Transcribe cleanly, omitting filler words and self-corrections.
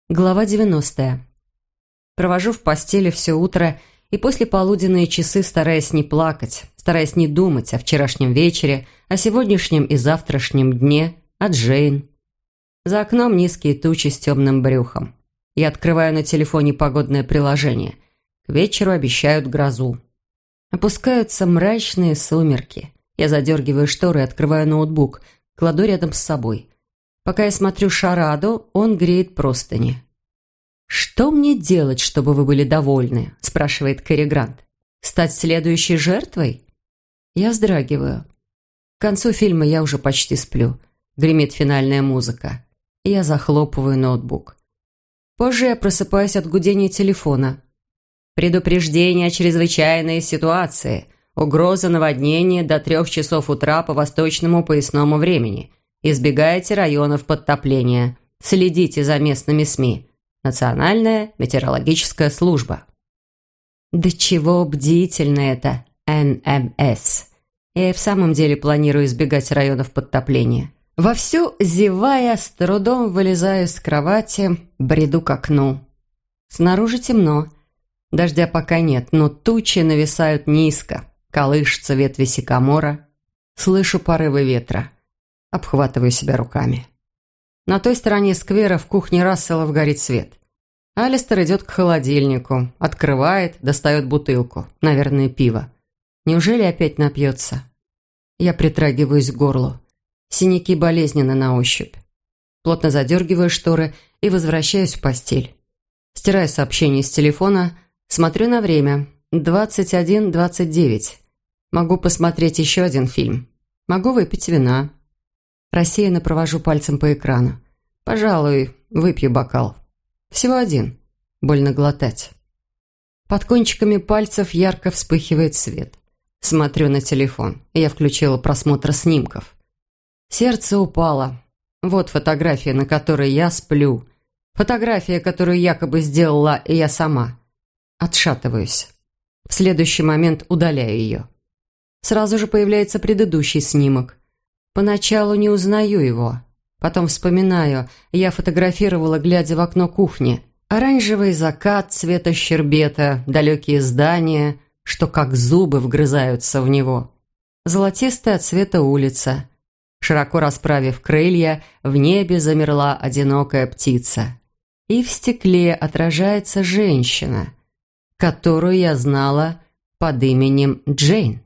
Глава 90. Провожу в постели все утро и послеполуденные часы, стараясь не плакать, стараясь не думать о вчерашнем вечере, о сегодняшнем и завтрашнем дне, о Джейн. За окном низкие тучи с темным брюхом. Я открываю на телефоне погодное приложение. К вечеру обещают грозу. Опускаются мрачные сумерки. Я задергиваю шторы и открываю ноутбук, кладу рядом с собой. Пока я смотрю шараду, он греет простыни. «Что мне делать, чтобы вы были довольны?» – спрашивает Кэрри Грант. «Стать следующей жертвой?» Я вздрагиваю. К концу фильма я уже почти сплю. Гремит финальная музыка. Я захлопываю ноутбук. Позже я просыпаюсь от гудения телефона. «Предупреждение о чрезвычайной ситуации. Угроза наводнения до 3 часов утра по восточному поясному времени. Избегайте районов подтопления. Следите за местными СМИ. Национальная метеорологическая служба». Да чего бдительно это, НМС. Я и в самом деле планирую избегать районов подтопления. Вовсю зевая, с трудом вылезаю с кровати, бреду к окну. Снаружи темно. Дождя пока нет, но тучи нависают низко. Колышутся ветви сикамора. Слышу порывы ветра. Обхватываю себя руками. На той стороне сквера в кухне Расселов горит свет. Алистер идет к холодильнику, открывает, достает бутылку, наверное, пиво. Неужели опять напьется? Я притрагиваюсь к горлу. Синяки болезненны на ощупь. Плотно задергиваю шторы и возвращаюсь в постель. Стираю сообщение с телефона, смотрю на время. 21:29. Могу посмотреть еще один фильм. Могу выпить вина. Рассеянно провожу пальцем по экрану. Пожалуй, выпью бокал. Всего один. Больно глотать. Под кончиками пальцев ярко вспыхивает свет. Смотрю на телефон. Я включила просмотр снимков. Сердце упало. Вот фотография, на которой я сплю. Фотография, которую якобы сделала я сама. Отшатываюсь. В следующий момент удаляю ее. Сразу же появляется предыдущий снимок. Поначалу не узнаю его. Потом вспоминаю, я фотографировала, глядя в окно кухни. Оранжевый закат цвета щербета, далекие здания, что как зубы вгрызаются в него. Золотистая от цвета улица. Широко расправив крылья, в небе замерла одинокая птица. И в стекле отражается женщина, которую я знала под именем Джейн.